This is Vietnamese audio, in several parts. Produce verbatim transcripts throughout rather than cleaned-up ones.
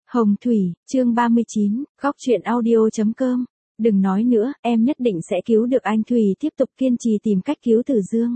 Hồng Thủy, chương ba mươi chín, góc chuyện audio.com. Đừng nói nữa, em nhất định sẽ cứu được anh. Thủy tiếp tục kiên trì tìm cách cứu Tử Dương.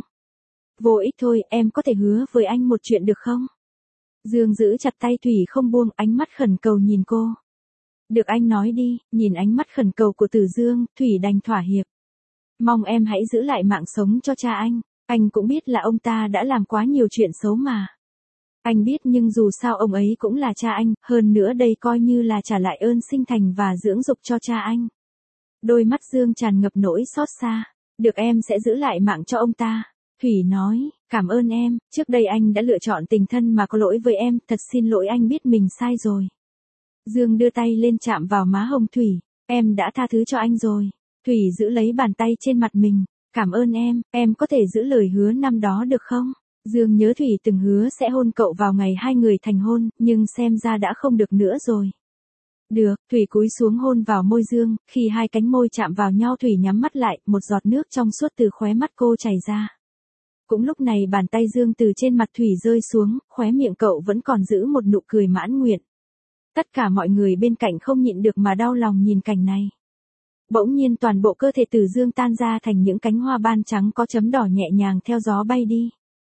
Vô ích thôi, em có thể hứa với anh một chuyện được không? Dương giữ chặt tay Thủy không buông, ánh mắt khẩn cầu nhìn cô. Được, anh nói đi. Nhìn ánh mắt khẩn cầu của Tử Dương, Thủy đành thỏa hiệp. Mong em hãy giữ lại mạng sống cho cha anh. Anh cũng biết là ông ta đã làm quá nhiều chuyện xấu mà. Anh biết, nhưng dù sao ông ấy cũng là cha anh, hơn nữa đây coi như là trả lại ơn sinh thành và dưỡng dục cho cha anh. Đôi mắt Dương tràn ngập nỗi xót xa. Được, em sẽ giữ lại mạng cho ông ta. Thủy nói, cảm ơn em, trước đây anh đã lựa chọn tình thân mà có lỗi với em, thật xin lỗi, anh biết mình sai rồi. Dương đưa tay lên chạm vào má hồng Thủy, em đã tha thứ cho anh rồi. Thủy giữ lấy bàn tay trên mặt mình, cảm ơn em, em có thể giữ lời hứa năm đó được không? Dương nhớ Thủy từng hứa sẽ hôn cậu vào ngày hai người thành hôn, nhưng xem ra đã không được nữa rồi. Được, Thủy cúi xuống hôn vào môi Dương, khi hai cánh môi chạm vào nhau Thủy nhắm mắt lại, một giọt nước trong suốt từ khóe mắt cô chảy ra. Cũng lúc này bàn tay Dương từ trên mặt Thủy rơi xuống, khóe miệng cậu vẫn còn giữ một nụ cười mãn nguyện. Tất cả mọi người bên cạnh không nhịn được mà đau lòng nhìn cảnh này. Bỗng nhiên toàn bộ cơ thể Tử Dương tan ra thành những cánh hoa ban trắng có chấm đỏ nhẹ nhàng theo gió bay đi.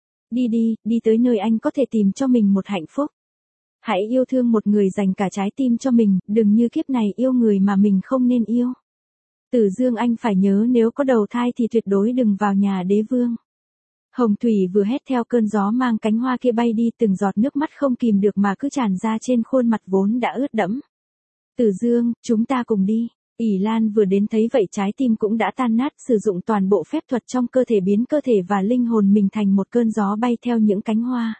Đi đi, đi tới nơi anh có thể tìm cho mình một hạnh phúc. Hãy yêu thương một người dành cả trái tim cho mình, đừng như kiếp này yêu người mà mình không nên yêu. Tử Dương, anh phải nhớ nếu có đầu thai thì tuyệt đối đừng vào nhà đế vương. Hồng Thủy vừa hét theo cơn gió mang cánh hoa kia bay đi, từng giọt nước mắt không kìm được mà cứ tràn ra trên khuôn mặt vốn đã ướt đẫm. Tử Dương, chúng ta cùng đi. ỷ Lan vừa đến thấy vậy trái tim cũng đã tan nát, sử dụng toàn bộ phép thuật trong cơ thể biến cơ thể và linh hồn mình thành một cơn gió bay theo những cánh hoa.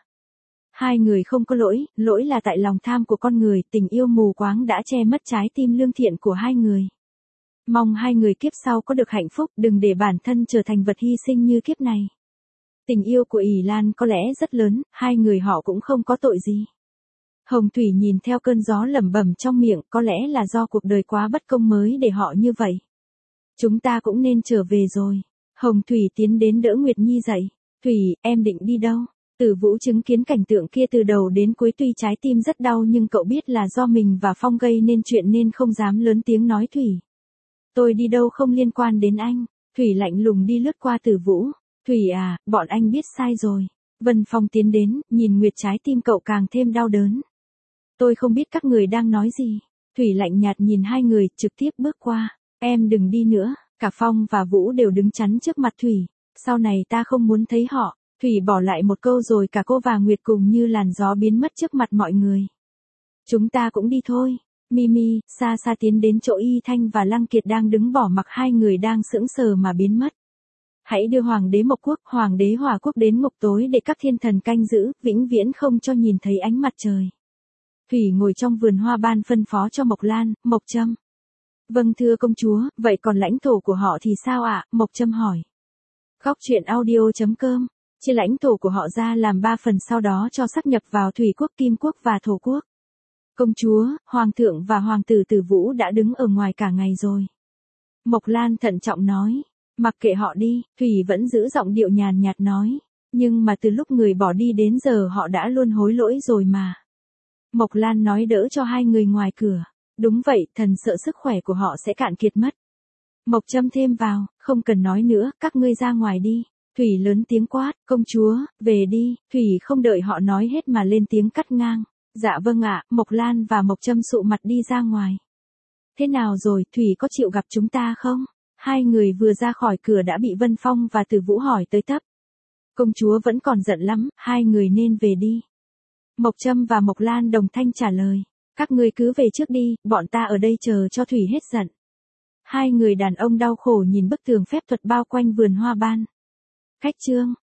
Hai người không có lỗi, lỗi là tại lòng tham của con người, tình yêu mù quáng đã che mất trái tim lương thiện của hai người. Mong hai người kiếp sau có được hạnh phúc, đừng để bản thân trở thành vật hy sinh như kiếp này. Tình yêu của ỷ Lan có lẽ rất lớn, hai người họ cũng không có tội gì. Hồng Thủy nhìn theo cơn gió lẩm bẩm trong miệng, có lẽ là do cuộc đời quá bất công mới để họ như vậy. Chúng ta cũng nên trở về rồi. Hồng Thủy tiến đến đỡ Nguyệt Nhi dậy. Thủy, em định đi đâu? Tử Vũ chứng kiến cảnh tượng kia từ đầu đến cuối, tuy trái tim rất đau nhưng cậu biết là do mình và Phong gây nên chuyện nên không dám lớn tiếng nói. Thủy, tôi đi đâu không liên quan đến anh. Thủy lạnh lùng đi lướt qua Tử Vũ. Thủy à, bọn anh biết sai rồi. Vân Phong tiến đến, nhìn Nguyệt, trái tim cậu càng thêm đau đớn. Tôi không biết các người đang nói gì. Thủy lạnh nhạt nhìn hai người, trực tiếp bước qua. Em đừng đi nữa. Cả Phong và Vũ đều đứng chắn trước mặt Thủy. Sau này ta không muốn thấy họ. Thủy bỏ lại một câu rồi cả cô và Nguyệt cùng như làn gió biến mất trước mặt mọi người. Chúng ta cũng đi thôi. Mimi, xa xa tiến đến chỗ Y Thanh và Lăng Kiệt đang đứng bỏ mặc hai người đang sững sờ mà biến mất. Hãy đưa Hoàng đế Mộc Quốc, Hoàng đế Hỏa Quốc đến ngục tối để các thiên thần canh giữ, vĩnh viễn không cho nhìn thấy ánh mặt trời. Thủy ngồi trong vườn hoa ban phân phó cho Mộc Lan, Mộc Trâm. Vâng thưa công chúa, vậy còn lãnh thổ của họ thì sao ạ? Mộc Trâm hỏi. Góc chuyện audio.com. Chia lãnh thổ của họ ra làm ba phần, sau đó cho sáp nhập vào Thủy Quốc, Kim Quốc và Thổ Quốc. Công chúa, Hoàng thượng và Hoàng tử Tử Vũ đã đứng ở ngoài cả ngày rồi. Mộc Lan thận trọng nói. Mặc kệ họ đi, Thủy vẫn giữ giọng điệu nhàn nhạt nói. Nhưng mà từ lúc người bỏ đi đến giờ họ đã luôn hối lỗi rồi mà. Mộc Lan nói đỡ cho hai người ngoài cửa. Đúng vậy, thần sợ sức khỏe của họ sẽ cạn kiệt mất. Mộc Trâm thêm vào, không cần nói nữa, các ngươi ra ngoài đi. Thủy lớn tiếng quát, công chúa, về đi. Thủy không đợi họ nói hết mà lên tiếng cắt ngang. Dạ vâng ạ. Mộc Lan và Mộc Trâm sụ mặt đi ra ngoài. Thế nào rồi, Thủy có chịu gặp chúng ta không? Hai người vừa ra khỏi cửa đã bị Vân Phong và Tử Vũ hỏi tới tấp. Công chúa vẫn còn giận lắm, hai người nên về đi. Mộc Trâm và Mộc Lan đồng thanh trả lời. Các ngươi cứ về trước đi, bọn ta ở đây chờ cho Thủy hết giận. Hai người đàn ông đau khổ nhìn bức tường phép thuật bao quanh vườn hoa ban. Khách chương.